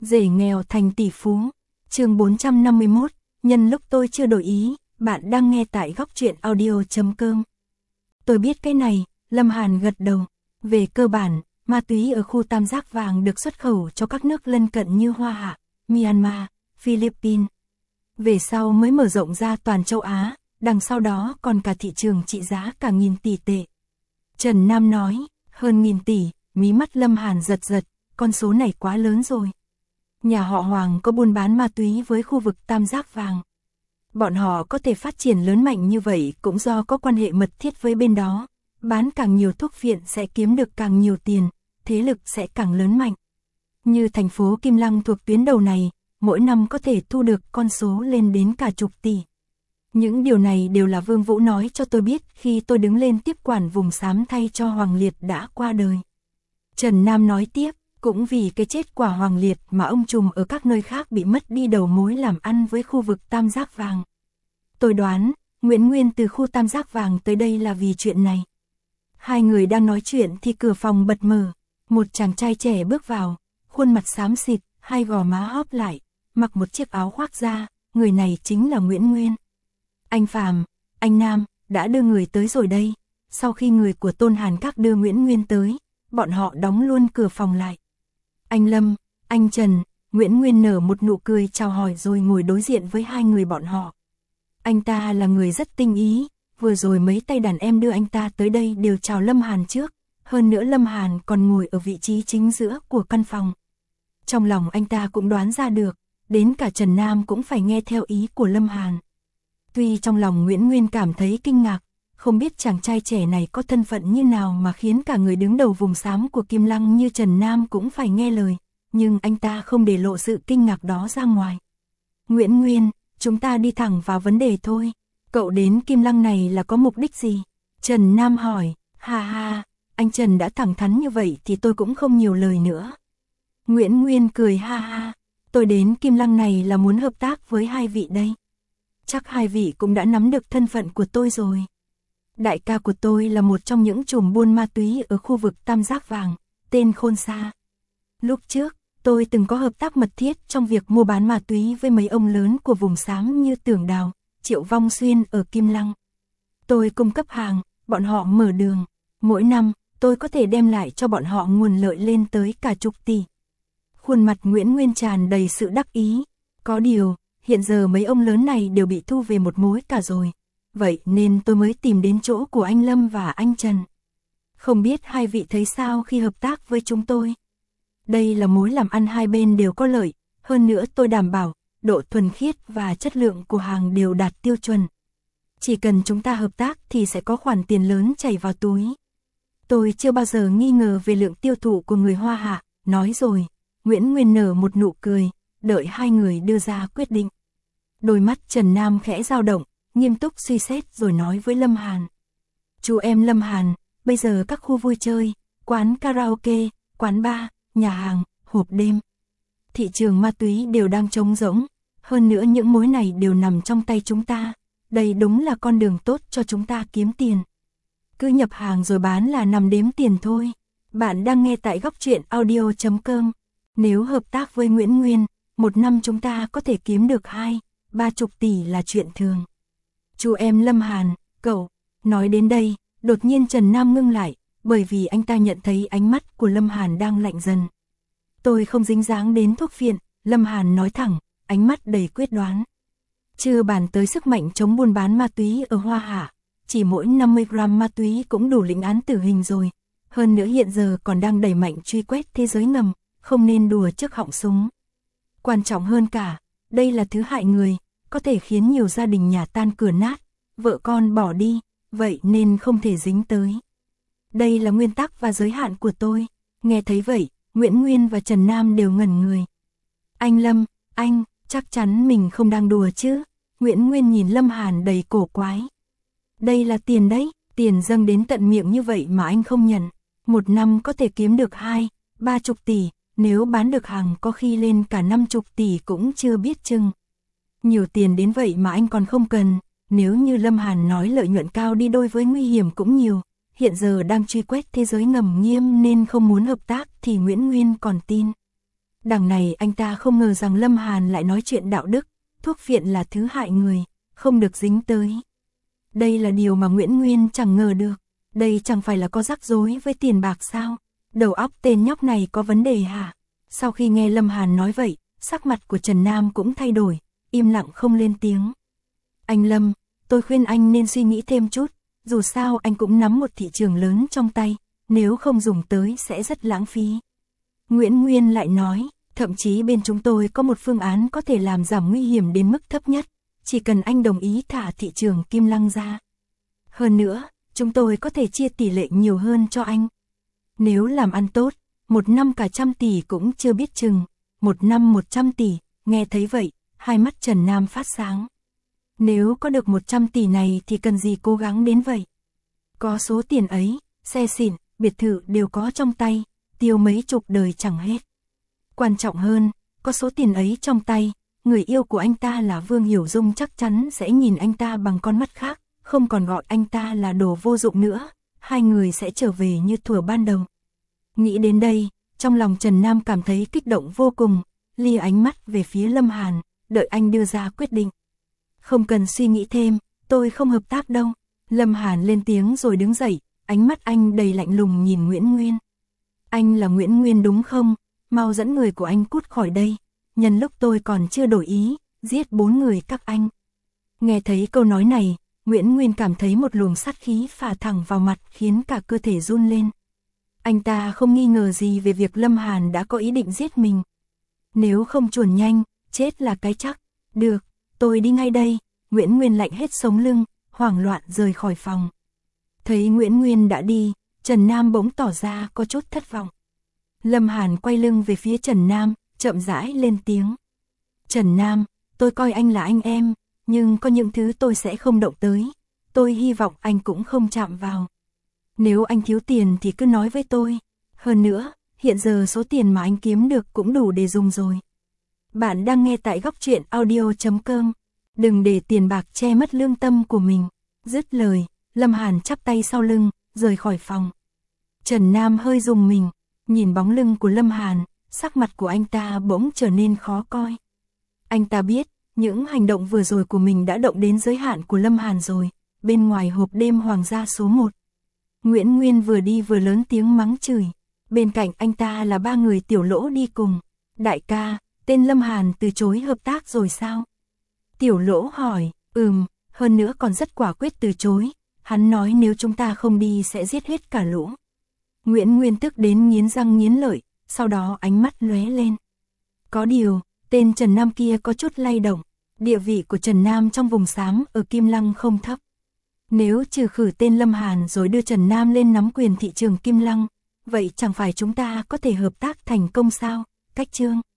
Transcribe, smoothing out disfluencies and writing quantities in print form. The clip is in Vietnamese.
Rể nghèo thành tỷ phú. Chương 451, nhân lúc tôi chưa đổi ý, bạn đang nghe tại góc truyện audio.com. Tôi biết cái này, Lâm Hàn gật đầu. Về cơ bản, ma túy ở khu Tam Giác Vàng được xuất khẩu cho các nước lân cận như Hoa Hạ, Myanmar, Philippines. Về sau mới mở rộng ra toàn châu Á, đằng sau đó còn cả thị trường trị giá cả nghìn tỷ tệ. Trần Nam nói, hơn nghìn tỷ, mí mắt Lâm Hàn giật giật, con số này quá lớn rồi. Nhà họ Hoàng có buôn bán ma túy với khu vực Tam Giác Vàng. Bọn họ có thể phát triển lớn mạnh như vậy cũng do có quan hệ mật thiết với bên đó. Bán càng nhiều thuốc phiện sẽ kiếm được càng nhiều tiền, thế lực sẽ càng lớn mạnh. Như thành phố Kim Lăng thuộc tuyến đầu này, mỗi năm có thể thu được con số lên đến cả chục tỷ. Những điều này đều là Vương Vũ nói cho tôi biết khi tôi đứng lên tiếp quản vùng xám thay cho Hoàng Liệt đã qua đời. Trần Nam nói tiếp, cũng vì cái chết của Hoàng Liệt mà ông trùm ở các nơi khác bị mất đi đầu mối làm ăn với khu vực Tam Giác Vàng. Tôi đoán, Nguyễn Nguyên từ khu Tam Giác Vàng tới đây là vì chuyện này. Hai người đang nói chuyện thì cửa phòng bật mở, một chàng trai trẻ bước vào, khuôn mặt xám xịt, hai gò má hóp lại, mặc một chiếc áo khoác da, người này chính là Nguyễn Nguyên. Anh Phạm, anh Nam, đã đưa người tới rồi đây. Sau khi người của Tôn Hàn Các đưa Nguyễn Nguyên tới, bọn họ đóng luôn cửa phòng lại. Anh Lâm, anh Trần, Nguyễn Nguyên nở một nụ cười chào hỏi rồi ngồi đối diện với hai người bọn họ. Anh ta là người rất tinh ý, vừa rồi mấy tay đàn em đưa anh ta tới đây đều chào Lâm Hàn trước, hơn nữa Lâm Hàn còn ngồi ở vị trí chính giữa của căn phòng. Trong lòng anh ta cũng đoán ra được, đến cả Trần Nam cũng phải nghe theo ý của Lâm Hàn. Tuy trong lòng Nguyễn Nguyên cảm thấy kinh ngạc, không biết chàng trai trẻ này có thân phận như nào mà khiến cả người đứng đầu vùng xám của Kim Lăng như Trần Nam cũng phải nghe lời, nhưng anh ta không để lộ sự kinh ngạc đó ra ngoài. Nguyễn Nguyên, chúng ta đi thẳng vào vấn đề thôi. Cậu đến Kim Lăng này là có mục đích gì? Trần Nam hỏi, ha ha, anh Trần đã thẳng thắn như vậy thì tôi cũng không nhiều lời nữa. Nguyễn Nguyên cười ha ha, tôi đến Kim Lăng này là muốn hợp tác với hai vị đây. Chắc hai vị cũng đã nắm được thân phận của tôi rồi. Đại ca của tôi là một trong những trùm buôn ma túy ở khu vực Tam Giác Vàng, tên Khôn Sa. Lúc trước, tôi từng có hợp tác mật thiết trong việc mua bán ma túy với mấy ông lớn của vùng xám như Tưởng Đào, Triệu Vong Xuyên ở Kim Lăng. Tôi cung cấp hàng, bọn họ mở đường. Mỗi năm, tôi có thể đem lại cho bọn họ nguồn lợi lên tới cả chục tỷ. Khuôn mặt Nguyễn Nguyên tràn đầy sự đắc ý. Có điều, hiện giờ mấy ông lớn này đều bị thu về một mối cả rồi. Vậy nên tôi mới tìm đến chỗ của anh Lâm và anh Trần. Không biết hai vị thấy sao khi hợp tác với chúng tôi? Đây là mối làm ăn hai bên đều có lợi, hơn nữa tôi đảm bảo, độ thuần khiết và chất lượng của hàng đều đạt tiêu chuẩn. Chỉ cần chúng ta hợp tác thì sẽ có khoản tiền lớn chảy vào túi. Tôi chưa bao giờ nghi ngờ về lượng tiêu thụ của người Hoa Hạ, nói rồi. Nguyễn Nguyên nở một nụ cười, đợi hai người đưa ra quyết định. Đôi mắt Trần Nam khẽ dao động, nghiêm túc suy xét rồi nói với Lâm Hàn. Chú em Lâm Hàn, bây giờ các khu vui chơi, quán karaoke, quán bar, nhà hàng, hộp đêm, thị trường ma túy đều đang trống rỗng, hơn nữa những mối này đều nằm trong tay chúng ta, đây đúng là con đường tốt cho chúng ta kiếm tiền. Cứ nhập hàng rồi bán là nằm đếm tiền thôi. Bạn đang nghe tại góc truyện audio.com. Nếu hợp tác với Nguyễn Nguyên, một năm chúng ta có thể kiếm được 20-30 tỷ là chuyện thường. Chú em Lâm Hàn, cậu, nói đến đây, đột nhiên Trần Nam ngưng lại, bởi vì anh ta nhận thấy ánh mắt của Lâm Hàn đang lạnh dần. Tôi không dính dáng đến thuốc phiện, Lâm Hàn nói thẳng, ánh mắt đầy quyết đoán. Chưa bàn tới sức mạnh chống buôn bán ma túy ở Hoa Hạ, chỉ mỗi 50 gram ma túy cũng đủ lĩnh án tử hình rồi. Hơn nữa hiện giờ còn đang đẩy mạnh truy quét thế giới ngầm, không nên đùa trước họng súng. Quan trọng hơn cả, đây là thứ hại người, có thể khiến nhiều gia đình nhà tan cửa nát, vợ con bỏ đi, vậy nên không thể dính tới. Đây là nguyên tắc và giới hạn của tôi. Nghe thấy vậy, Nguyễn Nguyên và Trần Nam đều ngẩn người. Anh Lâm, anh, chắc chắn mình không đang đùa chứ? Nguyễn Nguyên nhìn Lâm Hàn đầy cổ quái. Đây là tiền đấy, tiền dâng đến tận miệng như vậy mà anh không nhận. Một năm có thể kiếm được 20-30 tỷ, nếu bán được hàng có khi lên cả 50 tỷ cũng chưa biết chừng. Nhiều tiền đến vậy mà anh còn không cần, nếu như Lâm Hàn nói lợi nhuận cao đi đôi với nguy hiểm cũng nhiều. Hiện giờ đang truy quét thế giới ngầm nghiêm nên không muốn hợp tác thì Nguyễn Nguyên còn tin. Đằng này anh ta không ngờ rằng Lâm Hàn lại nói chuyện đạo đức, thuốc phiện là thứ hại người, không được dính tới. Đây là điều mà Nguyễn Nguyên chẳng ngờ được, đây chẳng phải là có rắc rối với tiền bạc sao? Đầu óc tên nhóc này có vấn đề hả? Sau khi nghe Lâm Hàn nói vậy, sắc mặt của Trần Nam cũng thay đổi, im lặng không lên tiếng. Anh Lâm, tôi khuyên anh nên suy nghĩ thêm chút, dù sao anh cũng nắm một thị trường lớn trong tay, nếu không dùng tới sẽ rất lãng phí. Nguyễn Nguyên lại nói, thậm chí bên chúng tôi có một phương án có thể làm giảm nguy hiểm đến mức thấp nhất, chỉ cần anh đồng ý thả thị trường Kim Lăng ra. Hơn nữa, chúng tôi có thể chia tỷ lệ nhiều hơn cho anh. Nếu làm ăn tốt, một năm cả 100 tỷ cũng chưa biết chừng, một năm 100 tỷ, nghe thấy vậy, hai mắt Trần Nam phát sáng. Nếu có được 100 tỷ này thì cần gì cố gắng đến vậy? Có số tiền ấy, xe xịn, biệt thự đều có trong tay, tiêu mấy chục đời chẳng hết. Quan trọng hơn, có số tiền ấy trong tay, người yêu của anh ta là Vương Hiểu Dung chắc chắn sẽ nhìn anh ta bằng con mắt khác, không còn gọi anh ta là đồ vô dụng nữa, hai người sẽ trở về như thuở ban đầu. Nghĩ đến đây, trong lòng Trần Nam cảm thấy kích động vô cùng, lia ánh mắt về phía Lâm Hàn, đợi anh đưa ra quyết định. Không cần suy nghĩ thêm, tôi không hợp tác đâu. Lâm Hàn lên tiếng rồi đứng dậy, ánh mắt anh đầy lạnh lùng nhìn Nguyễn Nguyên. Anh là Nguyễn Nguyên đúng không? Mau dẫn người của anh cút khỏi đây. Nhân lúc tôi còn chưa đổi ý, giết 4 người các anh. Nghe thấy câu nói này, Nguyễn Nguyên cảm thấy một luồng sát khí phả thẳng vào mặt khiến cả cơ thể run lên. Anh ta không nghi ngờ gì về việc Lâm Hàn đã có ý định giết mình. Nếu không chuồn nhanh, chết là cái chắc. Được, tôi đi ngay đây. Nguyễn Nguyên lạnh hết sống lưng, hoảng loạn rời khỏi phòng. Thấy Nguyễn Nguyên đã đi, Trần Nam bỗng tỏ ra có chút thất vọng. Lâm Hàn quay lưng về phía Trần Nam, chậm rãi lên tiếng. Trần Nam, tôi coi anh là anh em, nhưng có những thứ tôi sẽ không động tới. Tôi hy vọng anh cũng không chạm vào. Nếu anh thiếu tiền thì cứ nói với tôi. Hơn nữa, hiện giờ số tiền mà anh kiếm được cũng đủ để dùng rồi. Bạn đang nghe tại Góc Truyện Audio.com. Đừng để tiền bạc che mất lương tâm của mình. Dứt lời, Lâm Hàn chắp tay sau lưng, rời khỏi phòng. Trần Nam hơi rùng mình, nhìn bóng lưng của Lâm Hàn, sắc mặt của anh ta bỗng trở nên khó coi. Anh ta biết, những hành động vừa rồi của mình đã động đến giới hạn của Lâm Hàn rồi, bên ngoài hộp đêm hoàng gia số 1. Nguyễn Nguyên vừa đi vừa lớn tiếng mắng chửi, bên cạnh anh ta là 3 người Tiểu Lỗ đi cùng. Đại ca, tên Lâm Hàn từ chối hợp tác rồi sao? Tiểu Lỗ hỏi, hơn nữa còn rất quả quyết từ chối, hắn nói nếu chúng ta không đi sẽ giết hết cả lũ. Nguyễn Nguyên tức đến nghiến răng nghiến lợi, sau đó ánh mắt lóe lên. Có điều, tên Trần Nam kia có chút lay động, địa vị của Trần Nam trong vùng xám ở Kim Lăng không thấp. Nếu trừ khử tên Lâm Hàn rồi đưa Trần Nam lên nắm quyền thị trường Kim Lăng, vậy chẳng phải chúng ta có thể hợp tác thành công sao? Cách chương